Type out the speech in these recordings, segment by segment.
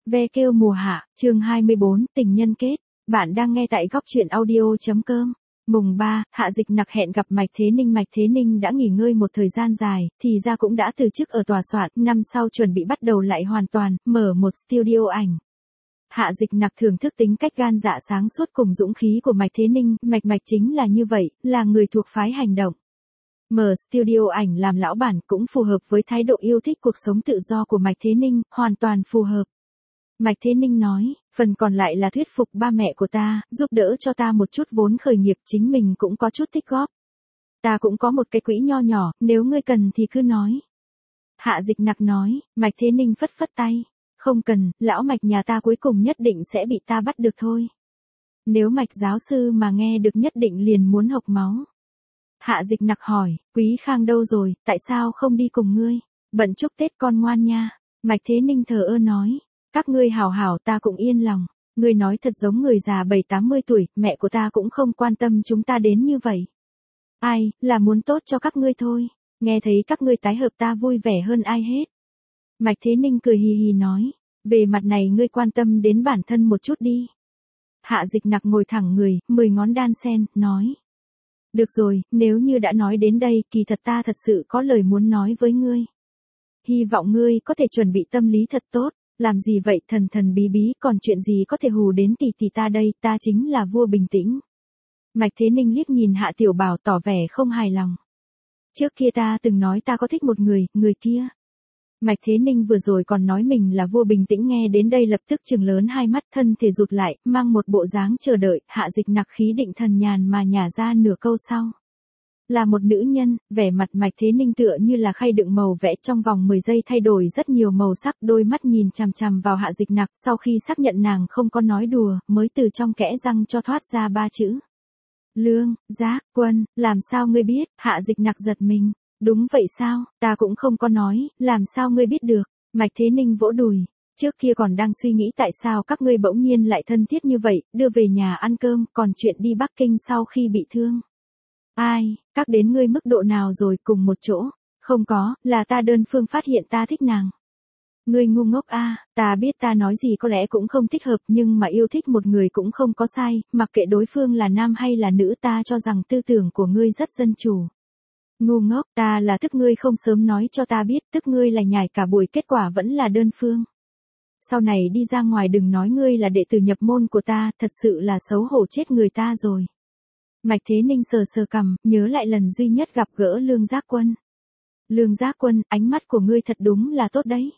Ve kêu mùa hạ, chương 24, tình nhân kết. Bạn đang nghe tại góc truyện audio.com. Mùng 3, Hạ Dịch Nặc hẹn gặp Mạch Thế Ninh. Mạch Thế Ninh đã nghỉ ngơi một thời gian dài, thì ra cũng đã từ chức ở tòa soạn, năm sau chuẩn bị bắt đầu lại hoàn toàn, mở một studio ảnh. Hạ Dịch Nặc thưởng thức tính cách gan dạ sáng suốt cùng dũng khí của Mạch Thế Ninh, Mạch chính là như vậy, là người thuộc phái hành động. Mở studio ảnh làm lão bản cũng phù hợp với thái độ yêu thích cuộc sống tự do của Mạch Thế Ninh, hoàn toàn phù hợp. Mạch Thế Ninh nói, phần còn lại là thuyết phục ba mẹ của ta, giúp đỡ cho ta một chút vốn khởi nghiệp, chính mình cũng có chút tích góp. Ta cũng có một cái quỹ nho nhỏ, nếu ngươi cần thì cứ nói. Hạ Dịch Nặc nói, Mạch Thế Ninh phất phất tay. Không cần, lão Mạch nhà ta cuối cùng nhất định sẽ bị ta bắt được thôi. Nếu Mạch giáo sư mà nghe được nhất định liền muốn hộc máu. Hạ Dịch Nặc hỏi, Quý Khang đâu rồi, tại sao không đi cùng ngươi? Bận chúc Tết con ngoan nha. Mạch Thế Ninh thờ ơ nói, các ngươi hảo hảo ta cũng yên lòng. Ngươi nói thật giống người già 70-80 tuổi, mẹ của ta cũng không quan tâm chúng ta đến như vậy. Ai, là muốn tốt cho các ngươi thôi. Nghe thấy các ngươi tái hợp ta vui vẻ hơn ai hết. Mạch Thế Ninh cười hì hì nói, về mặt này ngươi quan tâm đến bản thân một chút đi. Hạ Dịch Nặc ngồi thẳng người, 10 ngón đan sen, nói. Được rồi, nếu như đã nói đến đây, kỳ thật ta thật sự có lời muốn nói với ngươi. Hy vọng ngươi có thể chuẩn bị tâm lý thật tốt, làm gì vậy thần bí bí, còn chuyện gì có thể hù đến tỷ ta đây, ta chính là vua bình tĩnh. Mạch Thế Ninh liếc nhìn Hạ Tiểu Bảo tỏ vẻ không hài lòng. Trước kia ta từng nói ta có thích một người kia. Mạch Thế Ninh vừa rồi còn nói mình là vua bình tĩnh, nghe đến đây lập tức trừng lớn hai mắt, thân thể rụt lại, mang một bộ dáng chờ đợi. Hạ Dịch Nặc khí định thần nhàn mà nhả ra nửa câu sau. Là một nữ nhân, vẻ mặt Mạch Thế Ninh tựa như là khay đựng màu vẽ, trong vòng 10 giây thay đổi rất nhiều màu sắc, đôi mắt nhìn chằm chằm vào Hạ Dịch Nặc, sau khi xác nhận nàng không có nói đùa, mới từ trong kẽ răng cho thoát ra 3 chữ. Lương Giác Quân, làm sao ngươi biết? Hạ Dịch Nặc giật mình. Đúng vậy sao, ta cũng không có nói, làm sao ngươi biết được? Mạch Thế Ninh vỗ đùi, trước kia còn đang suy nghĩ tại sao các ngươi bỗng nhiên lại thân thiết như vậy, đưa về nhà ăn cơm, còn chuyện đi Bắc Kinh sau khi bị thương. Ai, các đến ngươi mức độ nào rồi, cùng một chỗ? Không có, là ta đơn phương phát hiện ta thích nàng. Ngươi ngu ngốc a, ta biết ta nói gì có lẽ cũng không thích hợp, nhưng mà yêu thích một người cũng không có sai, mặc kệ đối phương là nam hay là nữ, ta cho rằng tư tưởng của ngươi rất dân chủ. Ngu ngốc, ta là tức ngươi không sớm nói cho ta biết, tức ngươi là nhảy cả buổi, kết quả vẫn là đơn phương. Sau này đi ra ngoài đừng nói ngươi là đệ tử nhập môn của ta, thật sự là xấu hổ chết người ta rồi. Mạch Thế Ninh sờ cằm, nhớ lại lần duy nhất gặp gỡ Lương Giác Quân. Lương Giác Quân, ánh mắt của ngươi thật đúng là tốt đấy.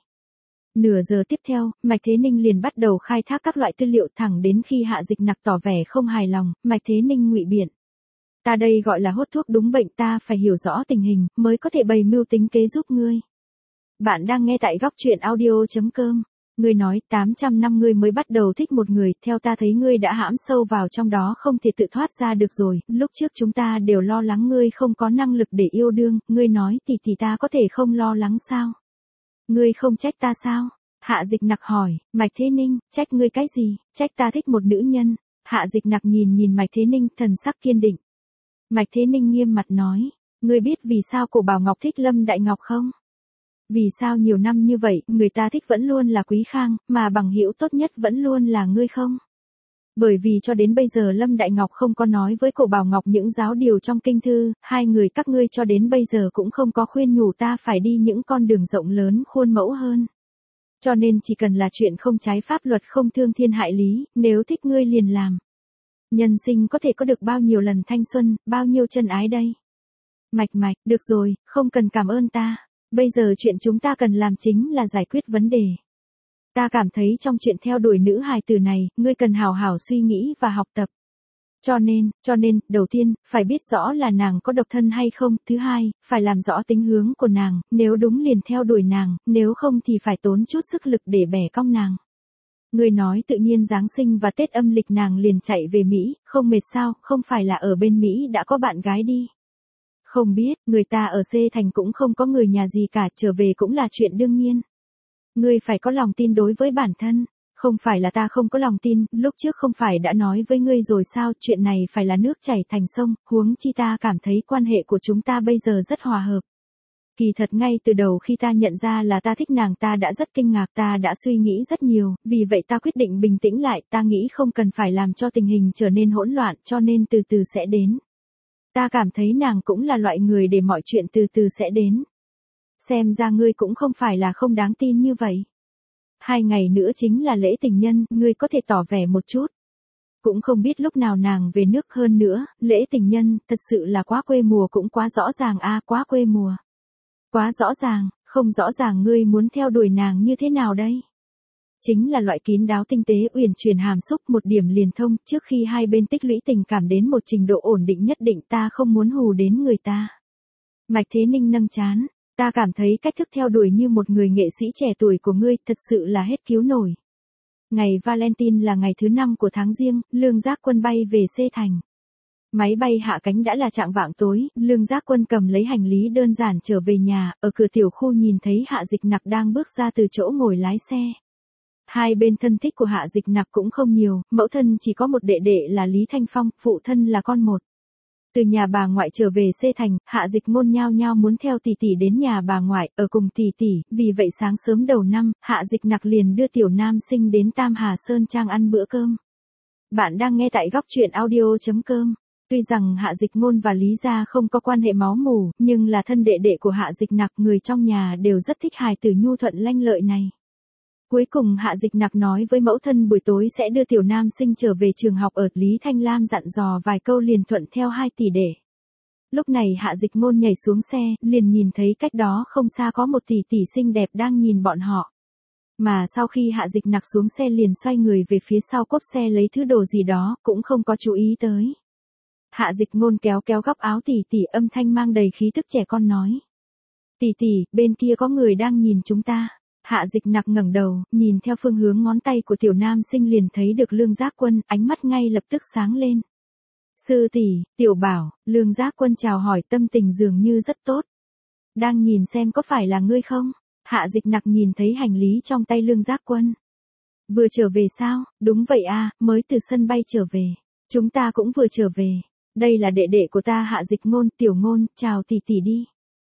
Nửa giờ tiếp theo, Mạch Thế Ninh liền bắt đầu khai thác các loại tư liệu, thẳng đến khi Hạ Dịch Nặc tỏ vẻ không hài lòng, Mạch Thế Ninh ngụy biện. Ta đây gọi là hốt thuốc đúng bệnh, ta phải hiểu rõ tình hình, mới có thể bày mưu tính kế giúp ngươi. Bạn đang nghe tại góc truyện audio.com. Ngươi nói 800 năm ngươi mới bắt đầu thích một người, theo ta thấy ngươi đã hãm sâu vào trong đó không thể tự thoát ra được rồi, lúc trước chúng ta đều lo lắng ngươi không có năng lực để yêu đương, ngươi nói thì ta có thể không lo lắng sao? Ngươi không trách ta sao? Hạ Dịch Nặc hỏi, Mạch Thế Ninh, trách ngươi cái gì, trách ta thích một nữ nhân. Hạ Dịch Nặc nhìn Mạch Thế Ninh, thần sắc kiên định. Mạch Thế Ninh nghiêm mặt nói, ngươi biết vì sao Cổ Bảo Ngọc thích Lâm Đại Ngọc không? Vì sao nhiều năm như vậy, người ta thích vẫn luôn là Quý Khang, mà bằng hữu tốt nhất vẫn luôn là ngươi không? Bởi vì cho đến bây giờ Lâm Đại Ngọc không có nói với Cổ Bảo Ngọc những giáo điều trong kinh thư, hai người các ngươi cho đến bây giờ cũng không có khuyên nhủ ta phải đi những con đường rộng lớn khuôn mẫu hơn. Cho nên chỉ cần là chuyện không trái pháp luật, không thương thiên hại lý, nếu thích ngươi liền làm. Nhân sinh có thể có được bao nhiêu lần thanh xuân, bao nhiêu chân ái đây? Mạch, được rồi, không cần cảm ơn ta. Bây giờ chuyện chúng ta cần làm chính là giải quyết vấn đề. Ta cảm thấy trong chuyện theo đuổi nữ hài tử này, ngươi cần hào hảo suy nghĩ và học tập. Cho nên, đầu tiên, phải biết rõ là nàng có độc thân hay không, thứ hai, phải làm rõ tính hướng của nàng, nếu đúng liền theo đuổi nàng, nếu không thì phải tốn chút sức lực để bẻ cong nàng. Ngươi nói tự nhiên Giáng sinh và Tết âm lịch nàng liền chạy về Mỹ, không mệt sao, không phải là ở bên Mỹ đã có bạn gái đi. Không biết, người ta ở C thành cũng không có người nhà gì cả, trở về cũng là chuyện đương nhiên. Ngươi phải có lòng tin đối với bản thân, không phải là ta không có lòng tin, lúc trước không phải đã nói với ngươi rồi sao, chuyện này phải là nước chảy thành sông, huống chi ta cảm thấy quan hệ của chúng ta bây giờ rất hòa hợp. Kỳ thật ngay từ đầu khi ta nhận ra là ta thích nàng ta đã rất kinh ngạc, ta đã suy nghĩ rất nhiều, vì vậy ta quyết định bình tĩnh lại, ta nghĩ không cần phải làm cho tình hình trở nên hỗn loạn, cho nên từ từ sẽ đến. Ta cảm thấy nàng cũng là loại người để mọi chuyện từ từ sẽ đến. Xem ra ngươi cũng không phải là không đáng tin như vậy. 2 ngày nữa chính là lễ tình nhân, ngươi có thể tỏ vẻ một chút. Cũng không biết lúc nào nàng về nước, hơn nữa, lễ tình nhân, thật sự là quá quê mùa, cũng quá rõ ràng quá quê mùa. Quá rõ ràng, không rõ ràng ngươi muốn theo đuổi nàng như thế nào đây? Chính là loại kín đáo tinh tế uyển chuyển hàm xúc, một điểm liền thông, trước khi hai bên tích lũy tình cảm đến một trình độ ổn định nhất định, ta không muốn hù đến người ta. Mạch Thế Ninh nâng trán, ta cảm thấy cách thức theo đuổi như một người nghệ sĩ trẻ tuổi của ngươi thật sự là hết cứu nổi. Ngày Valentine là ngày thứ 5 của tháng Giêng, Lương Giác Quân bay về C Thành. Máy bay hạ cánh đã là chạng vạng tối, Lương Giác Quân cầm lấy hành lý đơn giản trở về nhà, ở cửa tiểu khu nhìn thấy Hạ Dịch Nặc đang bước ra từ chỗ ngồi lái xe. Hai bên thân thích của Hạ Dịch Nặc cũng không nhiều, mẫu thân chỉ có một đệ đệ là Lý Thanh Phong, phụ thân là con một. Từ nhà bà ngoại trở về C Thành, Hạ Dịch Ngôn nhao nhao muốn theo tỷ tỷ đến nhà bà ngoại, ở cùng tỷ tỷ, vì vậy sáng sớm đầu năm, Hạ Dịch Nặc liền đưa tiểu nam sinh đến Tam Hà Sơn Trang ăn bữa cơm. Bạn đang nghe tại góc truyện audio.com. Tuy rằng Hạ Dịch Ngôn và Lý gia không có quan hệ máu mủ, nhưng là thân đệ đệ của Hạ Dịch Nặc, người trong nhà đều rất thích hài tử nhu thuận lanh lợi này. Cuối cùng Hạ Dịch Nặc nói với mẫu thân buổi tối sẽ đưa tiểu nam sinh trở về trường học, ở Lý Thanh Lam dặn dò vài câu liền thuận theo hai tỷ đệ. Lúc này Hạ Dịch Ngôn nhảy xuống xe, liền nhìn thấy cách đó không xa có một tỷ tỷ xinh đẹp đang nhìn bọn họ. Mà sau khi Hạ Dịch Nặc xuống xe liền xoay người về phía sau cốp xe lấy thứ đồ gì đó, cũng không có chú ý tới. Hạ Dịch Ngôn kéo kéo góc áo tỷ tỷ, âm thanh mang đầy khí tức trẻ con nói. Tỷ tỷ, bên kia có người đang nhìn chúng ta. Hạ Dịch Nặc ngẩng đầu, nhìn theo phương hướng ngón tay của tiểu nam sinh liền thấy được Lương Giác Quân, ánh mắt ngay lập tức sáng lên. Sư tỷ, tiểu bảo, Lương Giác Quân chào hỏi, tâm tình dường như rất tốt. Đang nhìn xem có phải là ngươi không? Hạ Dịch Nặc nhìn thấy hành lý trong tay Lương Giác Quân. Vừa trở về sao? Đúng vậy mới từ sân bay trở về. Chúng ta cũng vừa trở về. Đây là đệ đệ của ta Hạ Dịch Ngôn, Tiểu Ngôn, chào tỷ tỷ đi.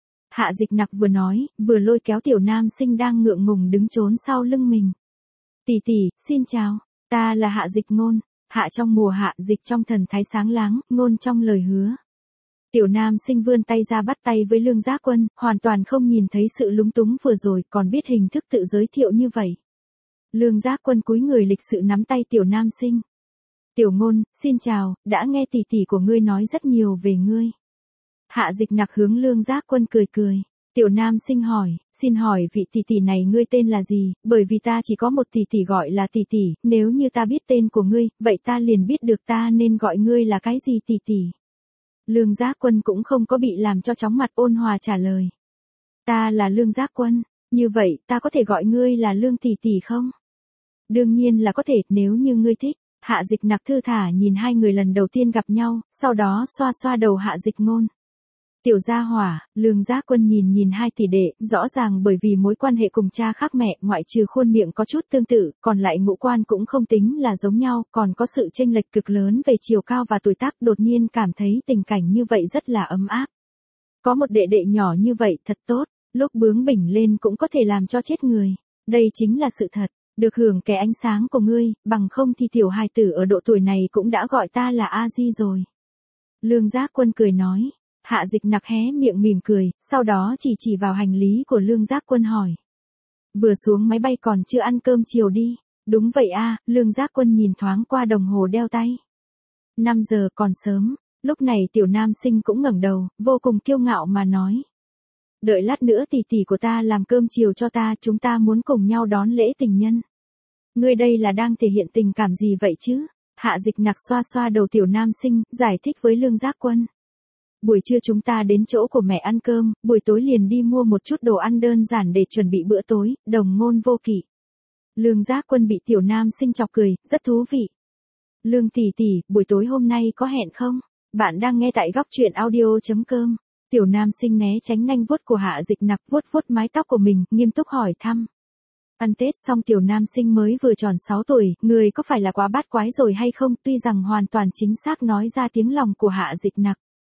Hạ Dịch Nặc vừa nói, vừa lôi kéo tiểu nam sinh đang ngượng ngùng đứng trốn sau lưng mình. Tỷ tỷ, xin chào, ta là Hạ Dịch Ngôn. Hạ trong mùa hạ, dịch trong thần thái sáng láng, ngôn trong lời hứa. Tiểu nam sinh vươn tay ra bắt tay với Lương Giác Quân, hoàn toàn không nhìn thấy sự lúng túng vừa rồi, còn biết hình thức tự giới thiệu như vậy. Lương Giác Quân cúi người lịch sự nắm tay tiểu nam sinh. Tiểu Ngôn, xin chào, đã nghe tỷ tỷ của ngươi nói rất nhiều về ngươi. Hạ Dịch Nặc hướng Lương Giác Quân cười cười. Tiểu nam sinh hỏi, xin hỏi vị tỷ tỷ này ngươi tên là gì, bởi vì ta chỉ có một tỷ tỷ gọi là tỷ tỷ, nếu như ta biết tên của ngươi, vậy ta liền biết được ta nên gọi ngươi là cái gì tỷ tỷ. Lương Giác Quân cũng không có bị làm cho chóng mặt, ôn hòa trả lời. Ta là Lương Giác Quân, như vậy ta có thể gọi ngươi là Lương tỷ tỷ không? Đương nhiên là có thể, nếu như ngươi thích. Hạ Dịch Nặc thư thả nhìn hai người lần đầu tiên gặp nhau, sau đó xoa xoa đầu Hạ Dịch Ngôn. Tiểu gia hỏa, Lương Giác Quân nhìn nhìn hai tỷ đệ, rõ ràng bởi vì mối quan hệ cùng cha khác mẹ, ngoại trừ khuôn miệng có chút tương tự, còn lại ngũ quan cũng không tính là giống nhau, còn có sự chênh lệch cực lớn về chiều cao và tuổi tác, đột nhiên cảm thấy tình cảnh như vậy rất là ấm áp. Có một đệ đệ nhỏ như vậy thật tốt, lúc bướng bỉnh lên cũng có thể làm cho chết người. Đây chính là sự thật. Được hưởng cái ánh sáng của ngươi, bằng không thì tiểu hài tử ở độ tuổi này cũng đã gọi ta là A Di rồi. Lương Giác Quân cười nói. Hạ Dịch Nặc hé miệng mỉm cười, sau đó chỉ vào hành lý của Lương Giác Quân hỏi. Vừa xuống máy bay còn chưa ăn cơm chiều đi. Đúng vậy Lương Giác Quân nhìn thoáng qua đồng hồ đeo tay. 5 giờ còn sớm, lúc này tiểu nam sinh cũng ngẩng đầu, vô cùng kiêu ngạo mà nói. Đợi lát nữa tỷ tỷ của ta làm cơm chiều cho ta, chúng ta muốn cùng nhau đón lễ tình nhân. Ngươi đây là đang thể hiện tình cảm gì vậy chứ? Hạ Dịch Nặc xoa xoa đầu tiểu nam sinh, giải thích với Lương Giác Quân. Buổi trưa chúng ta đến chỗ của mẹ ăn cơm, buổi tối liền đi mua một chút đồ ăn đơn giản để chuẩn bị bữa tối, đồng ngôn vô kỵ. Lương Giác Quân bị tiểu nam sinh chọc cười, rất thú vị. Lương tỷ tỷ, buổi tối hôm nay có hẹn không? Bạn đang nghe tại góc truyện audio.com. Tiểu nam sinh né tránh nanh vuốt của Hạ Dịch Nặc, vuốt vuốt mái tóc của mình, nghiêm túc hỏi thăm. Ăn Tết xong tiểu nam sinh mới vừa tròn 6 tuổi, người có phải là quá bát quái rồi hay không? Tuy rằng hoàn toàn chính xác nói ra tiếng lòng của Hạ Dịch Nặc.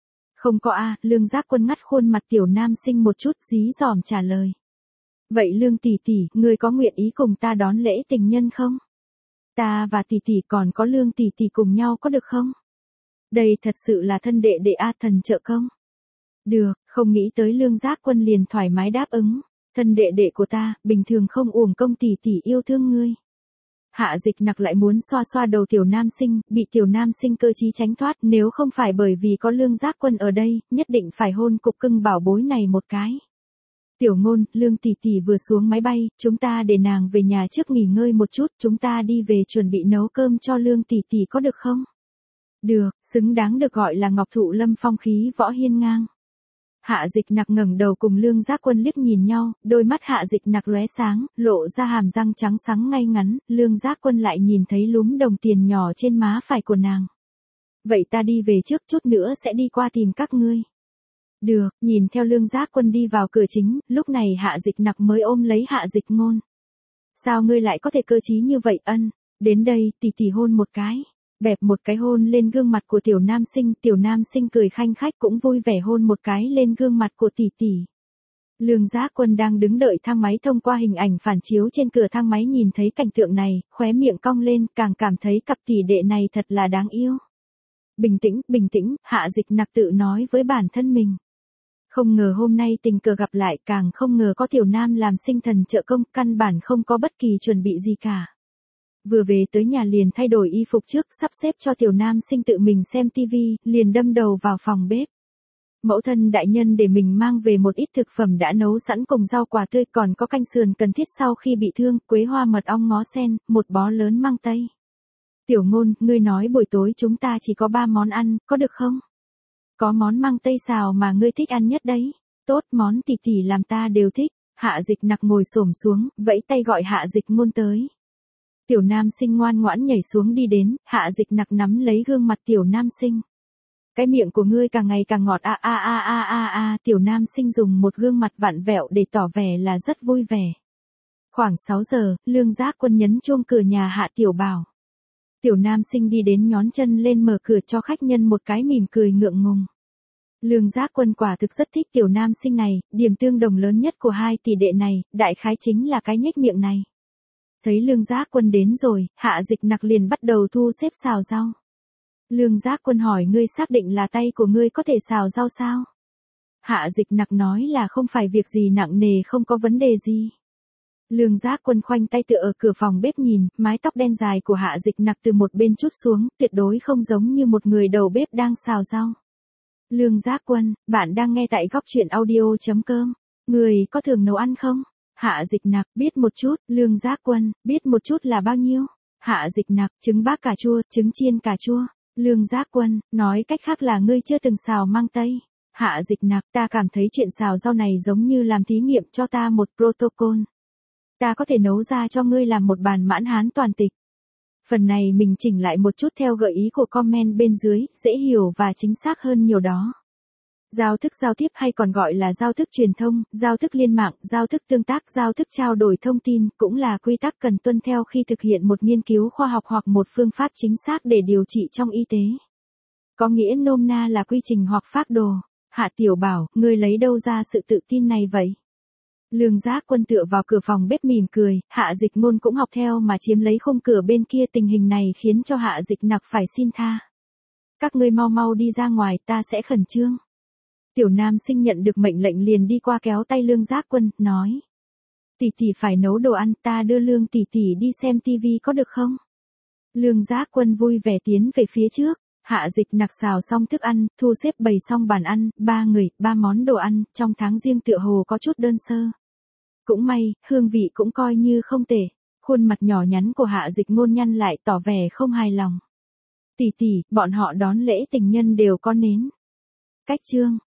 Không có a, Lương Giác Quân ngắt khuôn mặt tiểu nam sinh một chút, dí dỏm trả lời. Vậy Lương tỷ tỷ, ngươi có nguyện ý cùng ta đón lễ tình nhân không? Ta và tỷ tỷ còn có Lương tỷ tỷ cùng nhau có được không? Đây thật sự là thân đệ đệ a, thần trợ công. Được, không nghĩ tới Lương Giác Quân liền thoải mái đáp ứng. Thân đệ đệ của ta, bình thường không uổng công tỷ tỷ yêu thương ngươi. Hạ Dịch Nặc lại muốn xoa xoa đầu tiểu nam sinh, bị tiểu nam sinh cơ trí tránh thoát, nếu không phải bởi vì có Lương Giác Quân ở đây, nhất định phải hôn cục cưng bảo bối này một cái. Tiểu Ngôn, Lương tỷ tỷ vừa xuống máy bay, chúng ta để nàng về nhà trước nghỉ ngơi một chút, chúng ta đi về chuẩn bị nấu cơm cho Lương tỷ tỷ có được không? Được, xứng đáng được gọi là Ngọc Thụ Lâm phong khí võ hiên ngang. Hạ Dịch Nặc ngẩng đầu cùng Lương Giác Quân liếc nhìn nhau, đôi mắt Hạ Dịch Nặc lóe sáng, lộ ra hàm răng trắng sáng ngay ngắn, Lương Giác Quân lại nhìn thấy lúm đồng tiền nhỏ trên má phải của nàng. Vậy ta đi về trước, chút nữa sẽ đi qua tìm các ngươi. Được, nhìn theo Lương Giác Quân đi vào cửa chính, lúc này Hạ Dịch Nặc mới ôm lấy Hạ Dịch Ngôn. Sao ngươi lại có thể cơ trí như vậy ân, đến đây tỷ tỷ hôn một cái. Bẹp một cái hôn lên gương mặt của tiểu nam sinh cười khanh khách cũng vui vẻ hôn một cái lên gương mặt của tỷ tỷ. Lương Giác Quân đang đứng đợi thang máy thông qua hình ảnh phản chiếu trên cửa thang máy nhìn thấy cảnh tượng này, khóe miệng cong lên, càng cảm thấy cặp tỷ đệ này thật là đáng yêu. Bình tĩnh, Hạ Dịch Nặc tự nói với bản thân mình. Không ngờ hôm nay tình cờ gặp lại, càng không ngờ có tiểu nam làm sinh thần trợ công, căn bản không có bất kỳ chuẩn bị gì cả. Vừa về tới nhà liền thay đổi y phục trước, sắp xếp cho tiểu nam sinh tự mình xem tivi, liền đâm đầu vào phòng bếp. Mẫu thân đại nhân để mình mang về một ít thực phẩm đã nấu sẵn cùng rau quả tươi, còn có canh sườn cần thiết sau khi bị thương, quế hoa mật ong ngó sen, một bó lớn măng tây. Tiểu Ngôn, ngươi nói buổi tối chúng ta chỉ có 3 món ăn, có được không? Có món măng tây xào mà ngươi thích ăn nhất đấy. Tốt, món tỷ tỷ làm ta đều thích. Hạ Dịch Nặc ngồi xổm xuống, vẫy tay gọi Hạ Dịch Ngôn tới. Tiểu nam sinh ngoan ngoãn nhảy xuống đi đến, Hạ Dịch Nặc nắm lấy gương mặt tiểu nam sinh. Cái miệng của ngươi càng ngày càng ngọt tiểu nam sinh dùng một gương mặt vặn vẹo để tỏ vẻ là rất vui vẻ. Khoảng 6 giờ, Lương Giác Quân nhấn chuông cửa nhà Hạ Tiểu Bảo. Tiểu nam sinh đi đến nhón chân lên mở cửa cho khách nhân một cái mỉm cười ngượng ngùng. Lương Giác Quân quả thực rất thích tiểu nam sinh này, điểm tương đồng lớn nhất của hai tỷ đệ này, đại khái chính là cái nhếch miệng này. Thấy Lương Giác Quân đến rồi, Hạ Dịch Nặc liền bắt đầu thu xếp xào rau. Lương Giác Quân hỏi ngươi xác định là tay của ngươi có thể xào rau sao? Hạ Dịch Nặc nói là không phải việc gì nặng nề, không có vấn đề gì. Lương Giác Quân khoanh tay tựa ở cửa phòng bếp nhìn, mái tóc đen dài của Hạ Dịch Nặc từ một bên trút xuống, tuyệt đối không giống như một người đầu bếp đang xào rau. Lương Giác Quân, bạn đang nghe tại góc truyện audio.com. Người có thường nấu ăn không? Hạ Dịch Nặc, biết một chút. Lương Giác Quân, biết một chút là bao nhiêu? Hạ Dịch Nặc, trứng bác cà chua, trứng chiên cà chua. Lương Giác Quân, nói cách khác là ngươi chưa từng xào măng tây. Hạ Dịch Nặc, ta cảm thấy chuyện xào rau này giống như làm thí nghiệm, cho ta một protocol. Ta có thể nấu ra cho ngươi làm một bàn mãn hán toàn tịch. Phần này mình chỉnh lại một chút theo gợi ý của comment bên dưới, dễ hiểu và chính xác hơn nhiều đó. Giao thức giao tiếp hay còn gọi là giao thức truyền thông, giao thức liên mạng, giao thức tương tác, giao thức trao đổi thông tin, cũng là quy tắc cần tuân theo khi thực hiện một nghiên cứu khoa học hoặc một phương pháp chính xác để điều trị trong y tế. Có nghĩa nôm na là quy trình hoặc phác đồ. Hạ Tiểu Bảo, ngươi lấy đâu ra sự tự tin này vậy? Lương Giác Quân tựa vào cửa phòng bếp mỉm cười, Hạ Dịch Ngôn cũng học theo mà chiếm lấy khung cửa bên kia, tình hình này khiến cho Hạ Dịch Nặc phải xin tha. Các ngươi mau mau đi ra ngoài, ta sẽ khẩn trương. Tiểu nam sinh nhận được mệnh lệnh liền đi qua kéo tay Lương Giác Quân, nói. Tỷ tỷ phải nấu đồ ăn, ta đưa Lương tỷ tỷ đi xem tivi có được không? Lương Giác Quân vui vẻ tiến về phía trước. Hạ Dịch Nặc xào xong thức ăn, thu xếp bày xong bàn ăn, 3 người, 3 món đồ ăn, trong tháng riêng tựa hồ có chút đơn sơ. Cũng may, hương vị cũng coi như không tệ. Khuôn mặt nhỏ nhắn của Hạ Dịch Ngôn nhăn lại tỏ vẻ không hài lòng. Tỷ tỷ, bọn họ đón lễ tình nhân đều có nến. Cách chương.